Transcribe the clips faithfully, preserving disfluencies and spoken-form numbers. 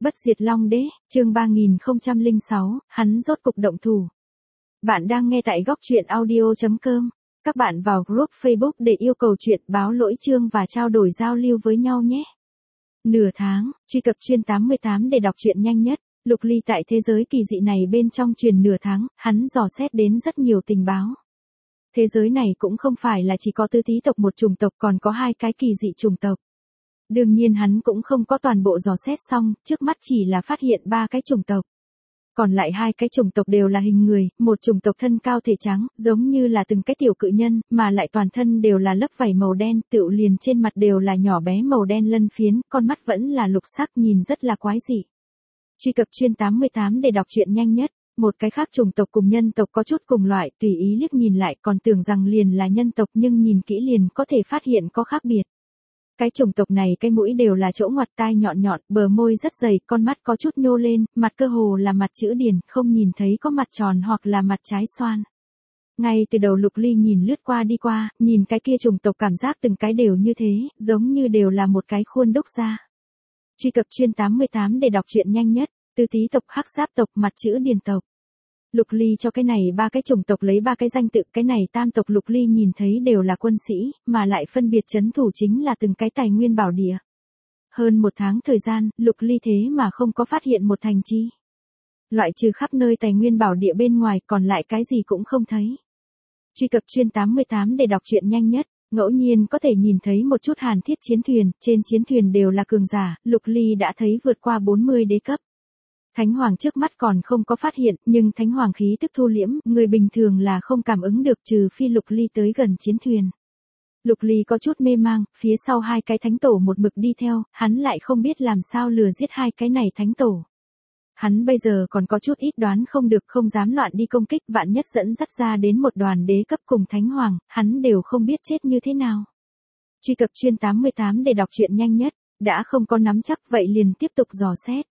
Bất diệt Long Đế, chương ba nghìn không trăm lẻ sáu, hắn rốt cục động thủ. Bạn đang nghe tại góc truyện audio chấm com. Các bạn vào group Facebook để yêu cầu chuyện báo lỗi chương và trao đổi giao lưu với nhau nhé. Nửa tháng, truy cập chuyên tám mươi tám để đọc truyện nhanh nhất. Lục Ly tại thế giới kỳ dị này bên trong truyền nửa tháng, hắn dò xét đến rất nhiều tình báo. Thế giới này cũng không phải là chỉ có Tư Tý tộc một chủng tộc, còn có hai cái kỳ dị chủng tộc. Đương nhiên hắn cũng không có toàn bộ dò xét xong, trước mắt chỉ là phát hiện ba cái chủng tộc. Còn lại hai cái chủng tộc đều là hình người, một chủng tộc thân cao thể trắng, giống như là từng cái tiểu cự nhân, mà lại toàn thân đều là lớp vảy màu đen, tựu liền trên mặt đều là nhỏ bé màu đen lân phiến, con mắt vẫn là lục sắc, nhìn rất là quái dị. Truy cập chuyên tám mươi tám để đọc truyện nhanh nhất. Một cái khác chủng tộc cùng nhân tộc có chút cùng loại, tùy ý liếc nhìn lại còn tưởng rằng liền là nhân tộc, nhưng nhìn kỹ liền có thể phát hiện có khác biệt. Cái chủng tộc này cái mũi đều là chỗ ngoặt, tai nhọn nhọn, bờ môi rất dày, con mắt có chút nhô lên, mặt cơ hồ là mặt chữ điển, không nhìn thấy có mặt tròn hoặc là mặt trái xoan. Ngay từ đầu Lục Ly nhìn lướt qua đi qua, nhìn cái kia chủng tộc cảm giác từng cái đều như thế, giống như đều là một cái khuôn đúc ra. Truy cập chuyên tám mươi tám để đọc truyện nhanh nhất. Tư Tý tộc, Hắc Giáp tộc, mặt chữ điền tộc. Lục Ly cho cái này ba cái chủng tộc lấy ba cái danh tự, cái này tam tộc Lục Ly nhìn thấy đều là quân sĩ, mà lại phân biệt trấn thủ chính là từng cái tài nguyên bảo địa. Hơn một tháng thời gian, Lục Ly thế mà không có phát hiện một thành chi. Loại trừ khắp nơi tài nguyên bảo địa bên ngoài, còn lại cái gì cũng không thấy. Truy cập chuyên tám mươi tám để đọc truyện nhanh nhất. Ngẫu nhiên có thể nhìn thấy một chút hàn thiết chiến thuyền, trên chiến thuyền đều là cường giả, Lục Ly đã thấy vượt qua bốn mươi đế cấp. Thánh Hoàng trước mắt còn không có phát hiện, nhưng Thánh Hoàng khí tức thu liễm, người bình thường là không cảm ứng được trừ phi Lục Ly tới gần chiến thuyền. Lục Ly có chút mê mang, phía sau hai cái thánh tổ một mực đi theo, hắn lại không biết làm sao lừa giết hai cái này thánh tổ. Hắn bây giờ còn có chút ít đoán không được, không dám loạn đi công kích, vạn nhất dẫn dắt ra đến một đoàn đế cấp cùng Thánh Hoàng, hắn đều không biết chết như thế nào. Truy cập chuyên tám mươi tám để đọc truyện nhanh nhất, đã không có nắm chắc vậy liền tiếp tục dò xét.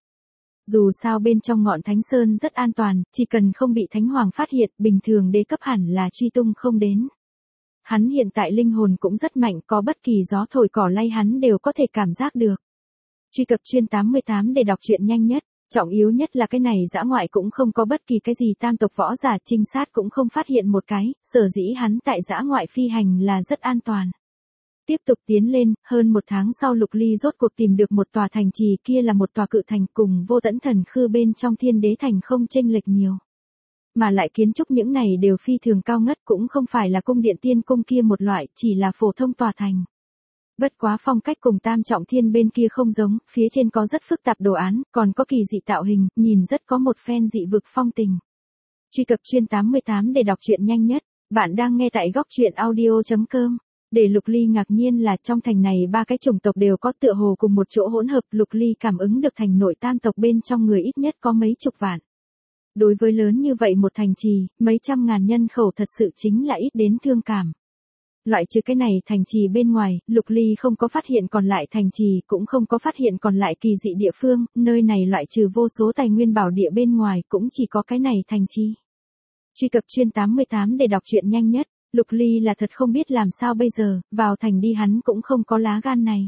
Dù sao bên trong ngọn Thánh Sơn rất an toàn, chỉ cần không bị Thánh Hoàng phát hiện, bình thường đế cấp hẳn là truy tung không đến. Hắn hiện tại linh hồn cũng rất mạnh, có bất kỳ gió thổi cỏ lay hắn đều có thể cảm giác được. Truy cập chuyên tám mươi tám để đọc truyện nhanh nhất, trọng yếu nhất là cái này dã ngoại cũng không có bất kỳ cái gì tam tộc võ giả, trinh sát cũng không phát hiện một cái, sở dĩ hắn tại dã ngoại phi hành là rất an toàn. Tiếp tục tiến lên, hơn một tháng sau Lục Ly rốt cuộc tìm được một tòa thành trì, kia là một tòa cự thành cùng Vô Tẫn Thần Khư bên trong Thiên Đế Thành không chênh lệch nhiều. Mà lại kiến trúc những này đều phi thường cao ngất, cũng không phải là cung điện tiên cung kia một loại, chỉ là phổ thông tòa thành. Bất quá phong cách cùng Tam Trọng Thiên bên kia không giống, phía trên có rất phức tạp đồ án, còn có kỳ dị tạo hình, nhìn rất có một phen dị vực phong tình. Truy cập chuyên tám mươi tám để đọc truyện nhanh nhất, bạn đang nghe tại góc truyện audio chấm com. Để Lục Ly ngạc nhiên là trong thành này ba cái chủng tộc đều có tựa hồ cùng một chỗ hỗn hợp, Lục Ly cảm ứng được thành nội tam tộc bên trong người ít nhất có mấy chục vạn. Đối với lớn như vậy một thành trì, mấy trăm ngàn nhân khẩu thật sự chính là ít đến thương cảm. Loại trừ cái này thành trì bên ngoài, Lục Ly không có phát hiện còn lại thành trì, cũng không có phát hiện còn lại kỳ dị địa phương, nơi này loại trừ vô số tài nguyên bảo địa bên ngoài cũng chỉ có cái này thành trì. Truy cập chuyên tám mươi tám để đọc truyện nhanh nhất. Lục Ly là thật không biết làm sao bây giờ, vào thành đi hắn cũng không có lá gan này.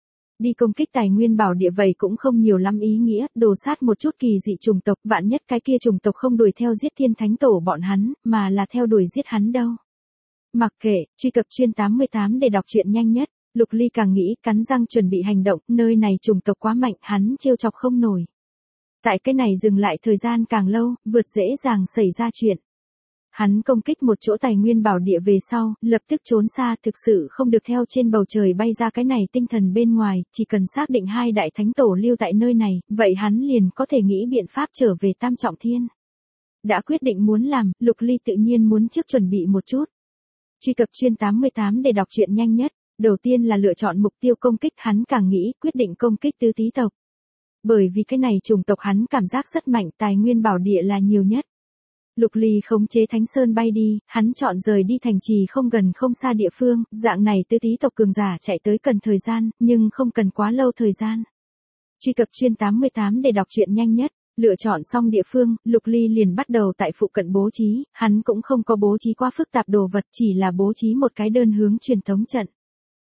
Đi công kích tài nguyên bảo địa vậy cũng không nhiều lắm ý nghĩa, đồ sát một chút kỳ dị chủng tộc, vạn nhất cái kia chủng tộc không đuổi theo giết thiên thánh tổ bọn hắn, mà là theo đuổi giết hắn đâu. Mặc kệ, truy cập chuyên tám mươi tám để đọc truyện nhanh nhất, Lục Ly càng nghĩ, cắn răng chuẩn bị hành động, nơi này chủng tộc quá mạnh, hắn trêu chọc không nổi. Tại cái này dừng lại thời gian càng lâu, vượt dễ dàng xảy ra chuyện. Hắn công kích một chỗ tài nguyên bảo địa về sau, lập tức trốn xa, thực sự không được theo trên bầu trời bay ra cái này tinh thần bên ngoài, chỉ cần xác định hai đại thánh tổ lưu tại nơi này, vậy hắn liền có thể nghĩ biện pháp trở về Tam Trọng Thiên. Đã quyết định muốn làm, Lục Ly tự nhiên muốn trước chuẩn bị một chút. Truy cập chuyên tám mươi tám để đọc truyện nhanh nhất, đầu tiên là lựa chọn mục tiêu công kích, hắn càng nghĩ quyết định công kích Tư Tý tộc. Bởi vì cái này chủng tộc hắn cảm giác rất mạnh, tài nguyên bảo địa là nhiều nhất. Lục Ly khống chế Thánh Sơn bay đi, hắn chọn rời đi thành trì không gần không xa địa phương, dạng này Tư Tý tộc cường giả chạy tới cần thời gian, nhưng không cần quá lâu thời gian. Truy cập chuyên tám mươi tám để đọc truyện nhanh nhất, lựa chọn xong địa phương, Lục Ly liền bắt đầu tại phụ cận bố trí, hắn cũng không có bố trí quá phức tạp đồ vật, chỉ là bố trí một cái đơn hướng truyền tống trận.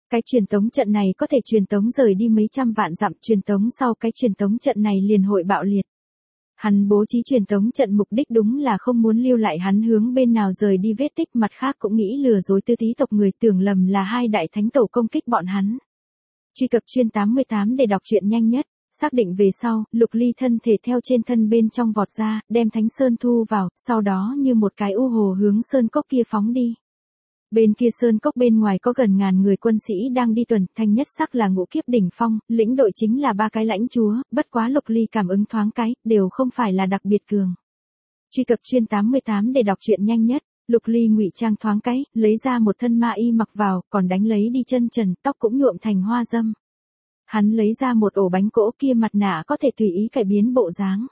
Cái truyền tống trận này có thể truyền tống rời đi mấy trăm vạn dặm, truyền tống sau cái truyền tống trận này liền hội bạo liệt. Hắn bố trí truyền tống trận mục đích đúng là không muốn lưu lại hắn hướng bên nào rời đi vết tích, mặt khác cũng nghĩ lừa dối Tư Tý tộc người tưởng lầm là hai đại thánh tổ công kích bọn hắn. Truy cập chuyên tám mươi tám để đọc truyện nhanh nhất, xác định về sau, Lục Ly thân thể theo trên thân bên trong vọt ra, đem Thánh Sơn thu vào, sau đó như một cái u hồ hướng sơn cốc kia phóng đi. Bên kia sơn cốc bên ngoài có gần ngàn người quân sĩ đang đi tuần, thanh nhất sắc là ngũ kiếp đỉnh phong, lĩnh đội chính là ba cái lãnh chúa, bất quá Lục Ly cảm ứng thoáng cái, đều không phải là đặc biệt cường. Truy cập chuyên tám mươi tám để đọc truyện nhanh nhất, Lục Ly ngụy trang thoáng cái, lấy ra một thân ma y mặc vào, còn đánh lấy đi chân trần, tóc cũng nhuộm thành hoa dâm. Hắn lấy ra một ổ bánh cỗ kia, mặt nạ có thể tùy ý cải biến bộ dáng.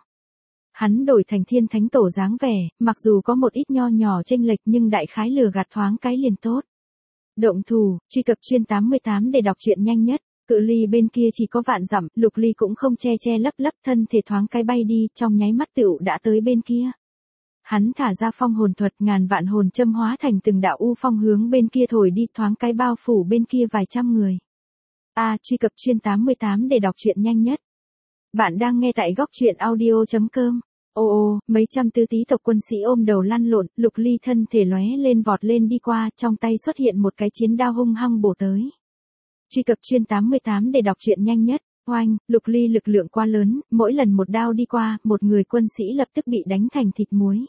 Hắn đổi thành thiên thánh tổ dáng vẻ, mặc dù có một ít nho nhỏ chênh lệch nhưng đại khái lừa gạt thoáng cái liền tốt. Động thủ, truy cập chuyên tám mươi tám để đọc truyện nhanh nhất, cự ly bên kia chỉ có vạn dặm, Lục Ly cũng không che che lấp lấp, thân thể thoáng cái bay đi, trong nháy mắt tựu đã tới bên kia. Hắn thả ra phong hồn thuật, ngàn vạn hồn châm hóa thành từng đạo u phong hướng bên kia thổi đi, thoáng cái bao phủ bên kia vài trăm người. A, à, truy cập chuyên tám mươi tám để đọc truyện nhanh nhất. Bạn đang nghe tại góc truyện audio chấm com. Ô ô, mấy trăm Tư Tý tộc quân sĩ ôm đầu lăn lộn, Lục Ly thân thể lóe lên vọt lên đi qua, trong tay xuất hiện một cái chiến đao hung hăng bổ tới. Truy cập chuyên tám mươi tám để đọc truyện nhanh nhất. Oanh, Lục Ly lực lượng quá lớn, mỗi lần một đao đi qua, một người quân sĩ lập tức bị đánh thành thịt muối.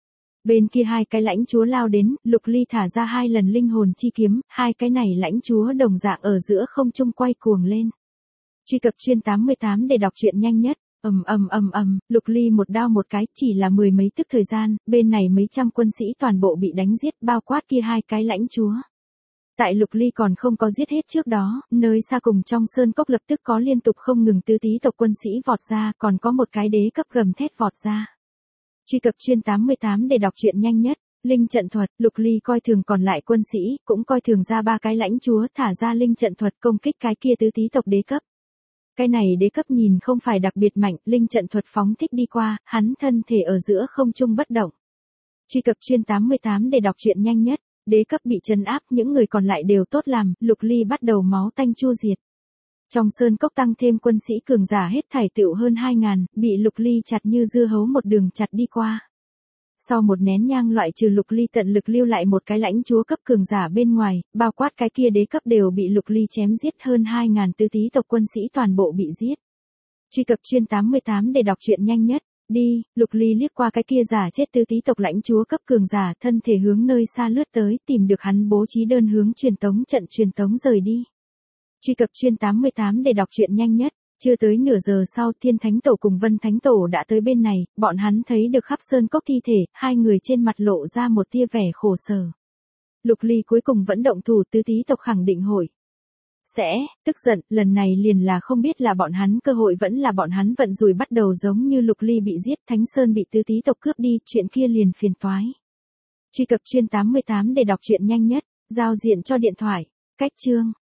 Bên kia hai cái lãnh chúa lao đến, Lục Ly thả ra hai lần linh hồn chi kiếm, hai cái này lãnh chúa đồng dạng ở giữa không trung quay cuồng lên. Truy cập chuyên tám mươi tám để đọc truyện nhanh nhất. Ầm ầm ầm ầm, Lục Ly một đao một cái, chỉ là mười mấy tức thời gian, bên này mấy trăm quân sĩ toàn bộ bị đánh giết, bao quát kia hai cái lãnh chúa. Tại Lục Ly còn không có giết hết trước đó, nơi xa cùng trong sơn cốc lập tức có liên tục không ngừng Tư Tý tộc quân sĩ vọt ra, còn có một cái đế cấp gầm thét vọt ra. Truy cập chuyên tám mươi tám để đọc truyện nhanh nhất, linh trận thuật, Lục Ly coi thường còn lại quân sĩ, cũng coi thường ra ba cái lãnh chúa, thả ra linh trận thuật công kích cái kia Tư Tý tộc đế cấp. Cái này đế cấp nhìn không phải đặc biệt mạnh, linh trận thuật phóng thích đi qua, hắn thân thể ở giữa không trung bất động. Truy cập chuyên tám mươi tám để đọc truyện nhanh nhất, đế cấp bị trấn áp, những người còn lại đều tốt làm, Lục Ly bắt đầu máu tanh chua diệt. Trong sơn cốc tăng thêm quân sĩ cường giả hết thảy tựu hơn hai ngàn, bị Lục Ly chặt như dưa hấu một đường chặt đi qua. Sau một nén nhang loại trừ Lục Ly tận lực lưu lại một cái lãnh chúa cấp cường giả bên ngoài, bao quát cái kia đế cấp đều bị Lục Ly chém giết, hơn hai ngàn Tư Tý tộc quân sĩ toàn bộ bị giết. Truy cập chuyên tám mươi tám để đọc truyện nhanh nhất. Đi, Lục Ly liếc qua cái kia giả chết Tư Tý tộc lãnh chúa cấp cường giả, thân thể hướng nơi xa lướt tới, tìm được hắn bố trí đơn hướng truyền tống trận truyền tống rời đi. Truy cập chuyên tám mươi tám để đọc truyện nhanh nhất. Chưa tới nửa giờ sau, Thiên Thánh Tổ cùng Vân Thánh Tổ đã tới bên này, bọn hắn thấy được khắp sơn cốc thi thể, hai người trên mặt lộ ra một tia vẻ khổ sở. Lục Ly cuối cùng vẫn động thủ, Tư Tý tộc khẳng định hội sẽ tức giận, lần này liền là không biết là bọn hắn cơ hội vẫn là bọn hắn vận rủi, bắt đầu giống như Lục Ly bị giết, Thánh Sơn bị Tư Tý tộc cướp đi, chuyện kia liền phiền toái. Truy cập chuyên tám mươi tám để đọc truyện nhanh nhất, giao diện cho điện thoại, cách chương.